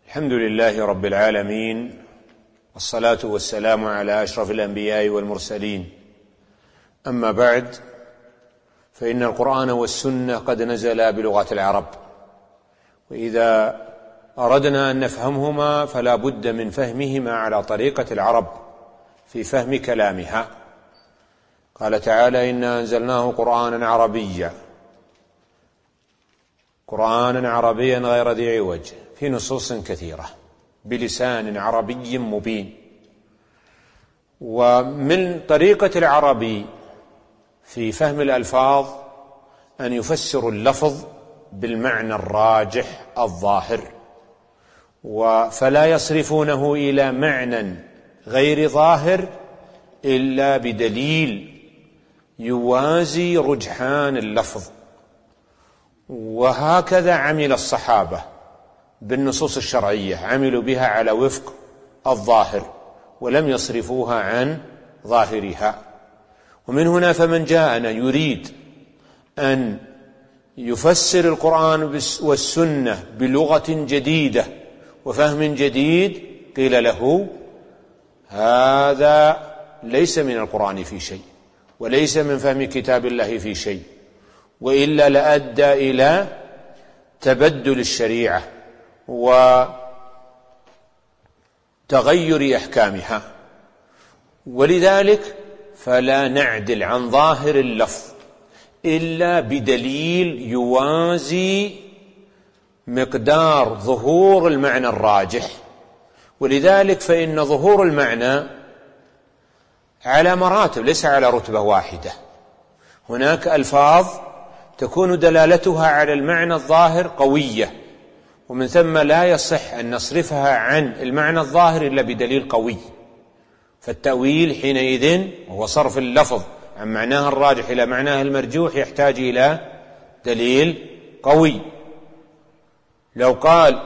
الحمد لله رب العالمين، والصلاة والسلام على أشرف الأنبياء والمرسلين. أما بعد، فإن القرآن والسنة قد نزلا بلغة العرب، وإذا أردنا أن نفهمهما فلا بد من فهمهما على طريقة العرب في فهم كلامها. قال تعالى: إنا أنزلناه قرآنا عربيا غير ذي عوج في نصوص كثيرة بلسان عربي مبين. ومن طريقة العربي في فهم الألفاظ أن يفسر اللفظ بالمعنى الراجح الظاهر، فلا يصرفونه إلى معنى غير ظاهر إلا بدليل يوازي رجحان اللفظ. وهكذا عمل الصحابة بالنصوص الشرعية، عملوا بها على وفق الظاهر ولم يصرفوها عن ظاهرها. ومن هنا فمن جاءنا يريد أن يفسر القرآن والسنة بلغة جديدة وفهم جديد قيل له: هذا ليس من القرآن في شيء، وليس من فهم كتاب الله في شيء، وإلا لأدى إلى تبدل الشريعة وتغير أحكامها. ولذلك فلا نعدل عن ظاهر اللفظ إلا بدليل يوازي مقدار ظهور المعنى الراجح. ولذلك فإن ظهور المعنى على مراتب، ليس على رتبة واحدة. هناك ألفاظ تكون دلالتها على المعنى الظاهر قوية، ومن ثم لا يصح أن نصرفها عن المعنى الظاهر إلا بدليل قوي. فالتأويل حينئذ وهو صرف اللفظ عن معناه الراجح إلى معناه المرجوح يحتاج إلى دليل قوي. لو قال: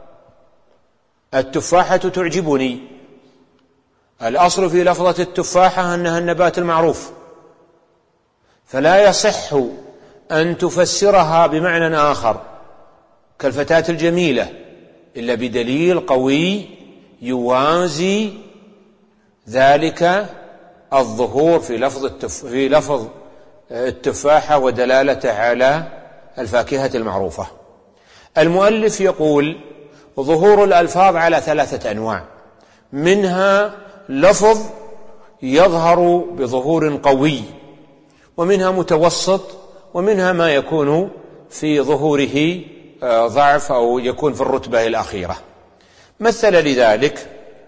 التفاحة تعجبني، الأصل في لفظة التفاحة أنها النبات المعروف، فلا يصح أن تفسرها بمعنى آخر كالفتاة الجميلة إلا بدليل قوي يوازي ذلك الظهور في لفظ التفاحة ودلالته على الفاكهة المعروفة. المؤلف يقول: ظهور الألفاظ على 3 أنواع، منها لفظ يظهر بظهور قوي، ومنها متوسط، ومنها ما يكون في ظهوره ضعف أو يكون في الرتبة الأخيرة. مثل لذلك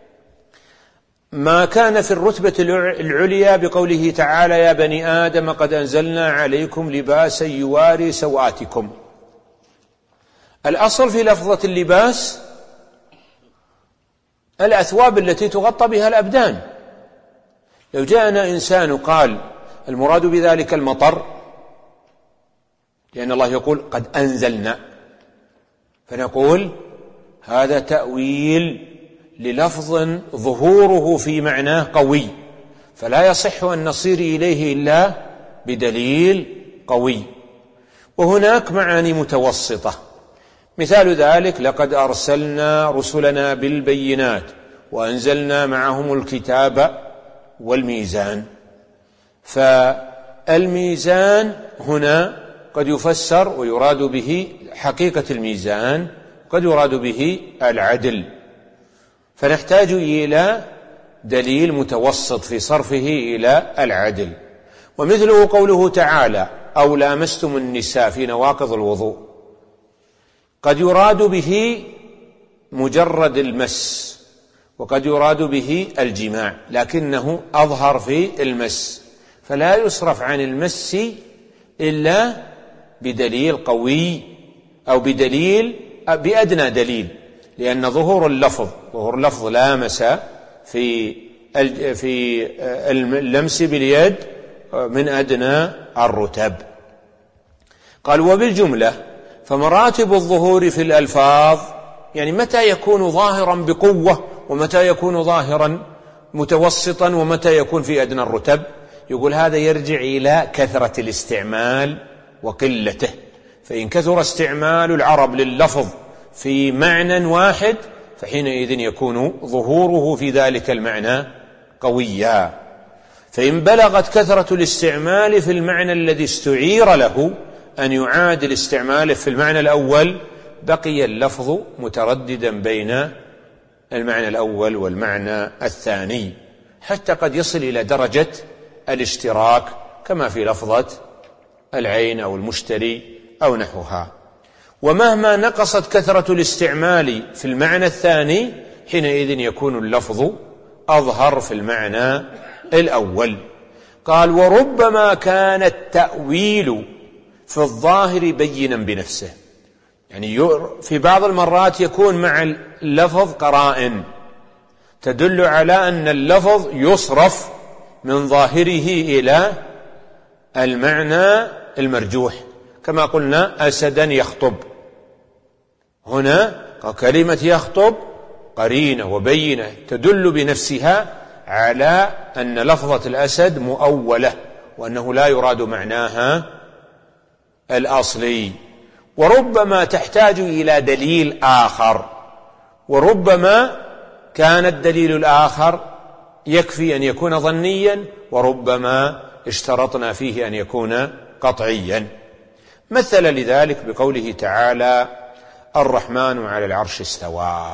ما كان في الرتبة العليا بقوله تعالى: يا بني آدم قد أنزلنا عليكم لباسا يواري سوآتكم. الأصل في لفظة اللباس الأثواب التي تغطى بها الأبدان. لو جاءنا إنسان قال المراد بذلك المطر، لأن الله يقول قد أنزلنا، فنقول هذا تأويل للفظ ظهوره في معناه قوي، فلا يصح أن نصير إليه إلا بدليل قوي. وهناك معاني متوسطة، مثال ذلك: لقد أرسلنا رسلنا بالبينات وأنزلنا معهم الكتاب والميزان. فالميزان هنا قد يفسر ويراد به حقيقة الميزان، قد يراد به العدل، فنحتاج إلى دليل متوسط في صرفه إلى العدل. ومثله قوله تعالى: أو لامستم النساء في نواقض الوضوء، قد يراد به مجرد المس، وقد يراد به الجماع، لكنه أظهر في المس، فلا يصرف عن المس إلا بدليل قوي أو بأدنى دليل، لأن ظهور اللفظ لامس في اللمس باليد من أدنى الرتب. قال: وبالجملة فمراتب الظهور في الألفاظ، يعني متى يكون ظاهرا بقوة، ومتى يكون ظاهرا متوسطا، ومتى يكون في أدنى الرتب. يقول هذا يرجع إلى كثرة الاستعمال وقلته. فإن كثر استعمال العرب لللفظ في معنى واحد فحينئذ يكون ظهوره في ذلك المعنى قويا. فإن بلغت كثرة الاستعمال في المعنى الذي استعير له أن يعادل استعماله في المعنى الأول، بقي اللفظ مترددا بين المعنى الأول والمعنى الثاني، حتى قد يصل إلى درجة الاشتراك كما في لفظة العين أو المشتري أو نحوها. ومهما نقصت كثرة الاستعمال في المعنى الثاني، حينئذ يكون اللفظ أظهر في المعنى الأول. قال: وربما كان التأويل في الظاهر بينا بنفسه، يعني في بعض المرات يكون مع اللفظ قرائن تدل على أن اللفظ يصرف من ظاهره إلى المعنى المرجوح، كما قلنا أسدا يخطب، هنا كلمة يخطب قرينة وبينة تدل بنفسها على أن لفظة الأسد مؤولة وأنه لا يراد معناها الأصلي. وربما تحتاج إلى دليل آخر، وربما كان الدليل الآخر يكفي أن يكون ظنيا، وربما اشترطنا فيه أن يكون قطعيا. مثل لذلك بقوله تعالى: الرحمن على العرش استوى.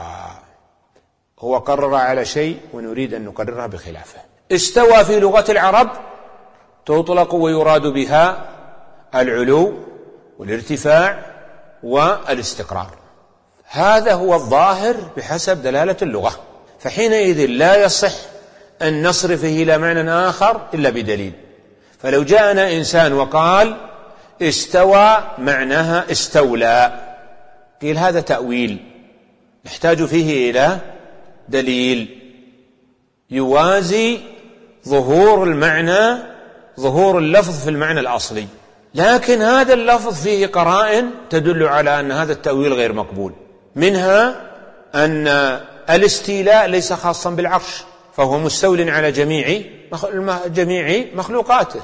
هو قرر على شيء ونريد أن نقررها بخلافه. استوى في لغة العرب تطلق ويراد بها العلو والارتفاع والاستقرار، هذا هو الظاهر بحسب دلالة اللغة، فحينئذ لا يصح أن نصرفه إلى معنى آخر إلا بدليل. فلو جاءنا إنسان وقال استوى معناها استولى، قيل هذا تأويل نحتاج فيه إلى دليل يوازي ظهور المعنى، ظهور اللفظ في المعنى الأصلي، لكن هذا اللفظ فيه قرائن تدل على أن هذا التأويل غير مقبول. منها أن الاستيلاء ليس خاصا بالعرش، فهو مستول على جميع مخلوقاته.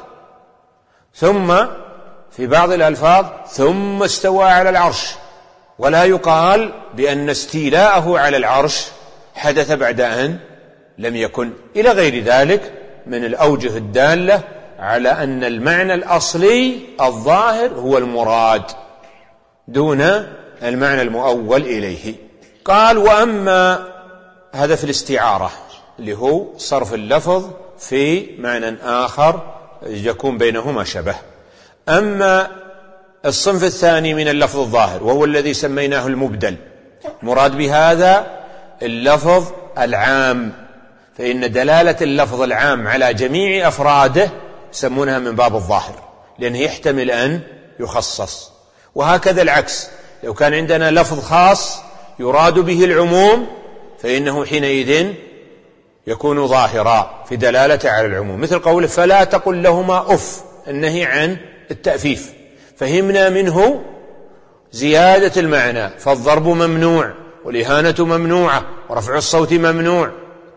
ثم في بعض الألفاظ ثم استوى على العرش، ولا يقال بأن استيلاءه على العرش حدث بعد أن لم يكن، إلى غير ذلك من الأوجه الدالة على أن المعنى الأصلي الظاهر هو المراد دون المعنى المؤول إليه. قال: وأما هذا في الاستعارة اللي هو صرف اللفظ في معنى آخر يكون بينهما شبه. أما الصنف الثاني من اللفظ الظاهر وهو الذي سميناه المبدل، مراد بهذا اللفظ العام، فإن دلالة اللفظ العام على جميع أفراده يسمونها من باب الظاهر، لأنه يحتمل أن يخصص. وهكذا العكس، لو كان عندنا لفظ خاص يراد به العموم فإنه حينئذ يكون ظاهرا في دلالته على العموم، مثل قوله: فلا تقل لهما أف، النهي عن التأفيف، فهمنا منه زيادة المعنى، فالضرب ممنوع والإهانة ممنوعة ورفع الصوت ممنوع.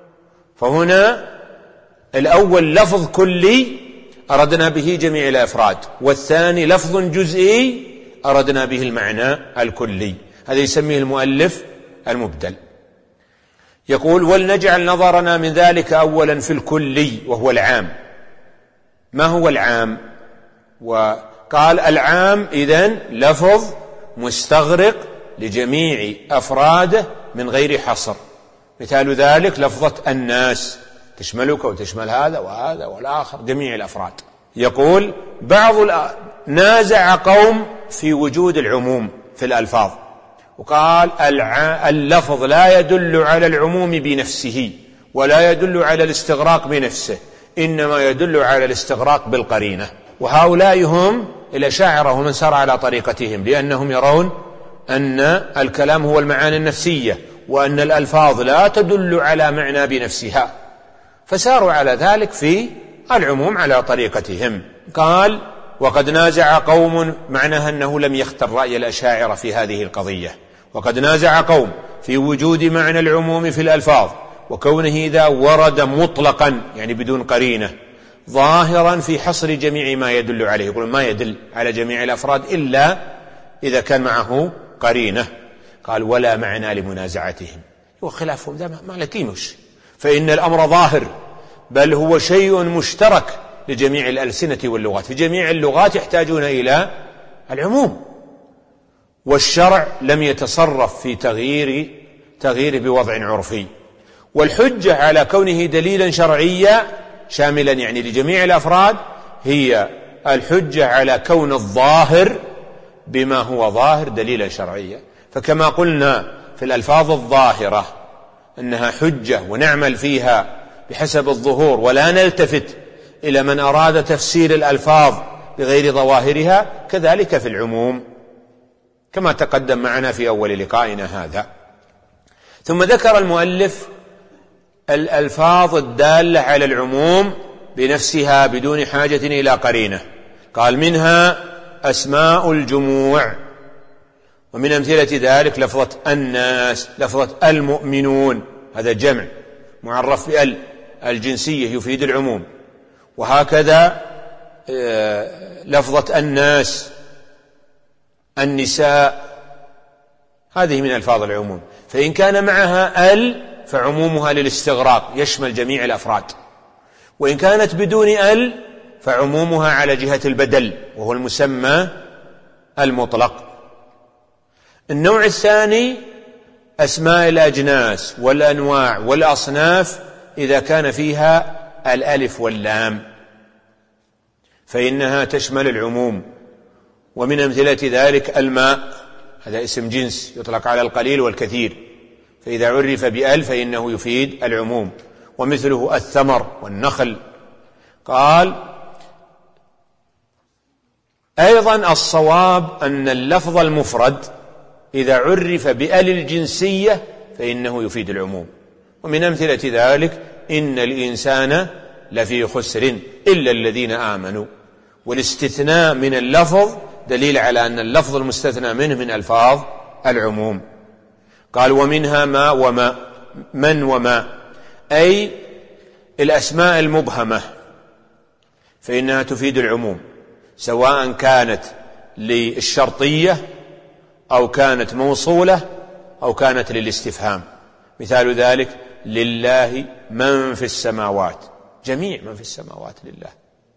فهنا الأول لفظ كلي أردنا به جميع الأفراد، والثاني لفظ جزئي أردنا به المعنى الكلي، هذا يسميه المؤلف المبدل. يقول: ولنجعل نظرنا من ذلك أولا في الكلي وهو العام. ما هو العام؟ وقال: العام إذن لفظ مستغرق لجميع أفراده من غير حصر. مثال ذلك لفظة الناس تشملك وتشمل هذا وهذا والآخر، جميع الأفراد. يقول: نازع قوم في وجود العموم في الألفاظ، وقال: اللفظ لا يدل على العموم بنفسه ولا يدل على الاستغراق بنفسه، إنما يدل على الاستغراق بالقرينة. وهؤلاء هم الأشاعرة ومن سار على طريقتهم، لأنهم يرون أن الكلام هو المعاني النفسية وأن الألفاظ لا تدل على معنى بنفسها، فساروا على ذلك في العموم على طريقتهم. قال: وقد نازع قوم، معناها أنه لم يختر رأي الأشاعرة في هذه القضية. وقد نازع قوم في وجود معنى العموم في الألفاظ وكونه إذا ورد مطلقا يعني بدون قرينة ظاهرا في حصر جميع ما يدل عليه، يقول ما يدل على جميع الأفراد إلا إذا كان معه قرينة. قال: ولا معنى لمنازعتهم، وخلافهم ذا ما له قيمة. فإن الأمر ظاهر، بل هو شيء مشترك لجميع الألسنة واللغات. في جميع اللغات يحتاجون إلى العموم، والشرع لم يتصرف في تغيير بوضع عرفي. والحجة على كونه دليلا شرعيا شاملا يعني لجميع الأفراد هي الحجة على كون الظاهر بما هو ظاهر دليلا شرعيا. فكما قلنا في الألفاظ الظاهرة أنها حجة ونعمل فيها بحسب الظهور ولا نلتفت إلى من أراد تفسير الألفاظ بغير ظواهرها، كذلك في العموم كما تقدم معنا في أول لقائنا هذا. ثم ذكر المؤلف الألفاظ الدالة على العموم بنفسها بدون حاجة إلى قرينة. قال منها أسماء الجموع، ومن أمثلة ذلك لفظة الناس، لفظة المؤمنون، هذا جمع معرف بأل الجنسية يفيد العموم. وهكذا لفظة الناس، النساء، هذه من ألفاظ العموم. فإن كان معها ال فعمومها للاستغراق يشمل جميع الأفراد، وإن كانت بدون ال فعمومها على جهة البدل وهو المسمى المطلق. النوع الثاني أسماء الأجناس والأنواع والأصناف إذا كان فيها الألف واللام فإنها تشمل العموم. ومن أمثلة ذلك الماء، هذا اسم جنس يطلق على القليل والكثير، فإذا عرف بأل فإنه يفيد العموم. ومثله الثمر والنخل. قال أيضا الصواب أن اللفظ المفرد إذا عرف بأل الجنسية فإنه يفيد العموم. ومن أمثلة ذلك إن الإنسان لفي خسر إلا الذين آمنوا، والاستثناء من اللفظ دليل على أن اللفظ المستثنى منه من ألفاظ العموم. قال ومنها ما وما، من وما، أي الأسماء المبهمة فإنها تفيد العموم، سواء كانت للشرطية أو كانت موصولة أو كانت للاستفهام. مثال ذلك لله من في السماوات، جميع من في السماوات لله.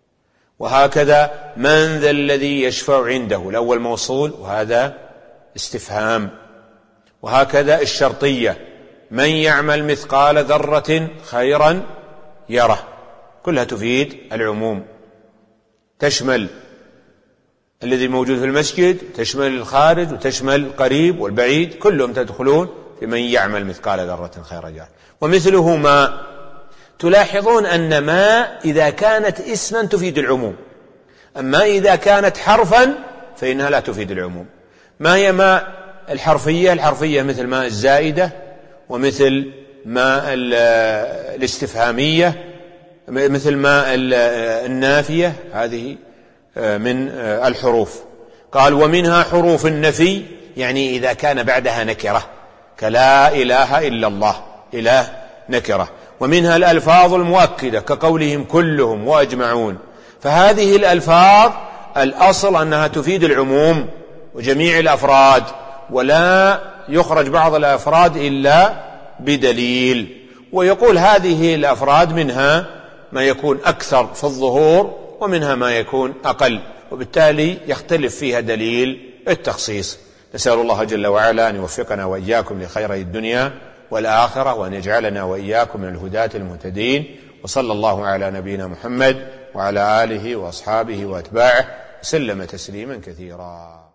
وهكذا من ذا الذي يشفع عنده، الأول موصول وهذا استفهام. وهكذا الشرطية من يعمل مثقال ذرة خيرا يره، كلها تفيد العموم، تشمل الذي موجود في المسجد، تشمل الخارج، وتشمل القريب والبعيد، كلهم تدخلون في من يعمل مثقال ذرة خيرا يره. ومثله ما، تلاحظون أن ما إذا كانت اسما تفيد العموم، أما إذا كانت حرفا فإنها لا تفيد العموم. ما هي ما الحرفية؟ الحرفية مثل ما الزائدة، ومثل ما الاستفهامية، مثل ما النافية، هذه من الحروف. قال ومنها حروف النفي، يعني إذا كان بعدها نكرة كلا إله إلا الله، إله نكرة. ومنها الألفاظ المؤكدة كقولهم كلهم وأجمعون. فهذه الألفاظ الأصل أنها تفيد العموم وجميع الأفراد، ولا يخرج بعض الأفراد إلا بدليل. ويقول هذه الأفراد منها ما يكون أكثر في الظهور ومنها ما يكون أقل، وبالتالي يختلف فيها دليل التخصيص. نسأل الله جل وعلا أن يوفقنا وإياكم لخيري الدنيا والآخرة، وأن يجعلنا وإياكم من الهداة المهتدين. وصلى الله على نبينا محمد وعلى آله وأصحابه وأتباعه وسلم تسليما كثيرا.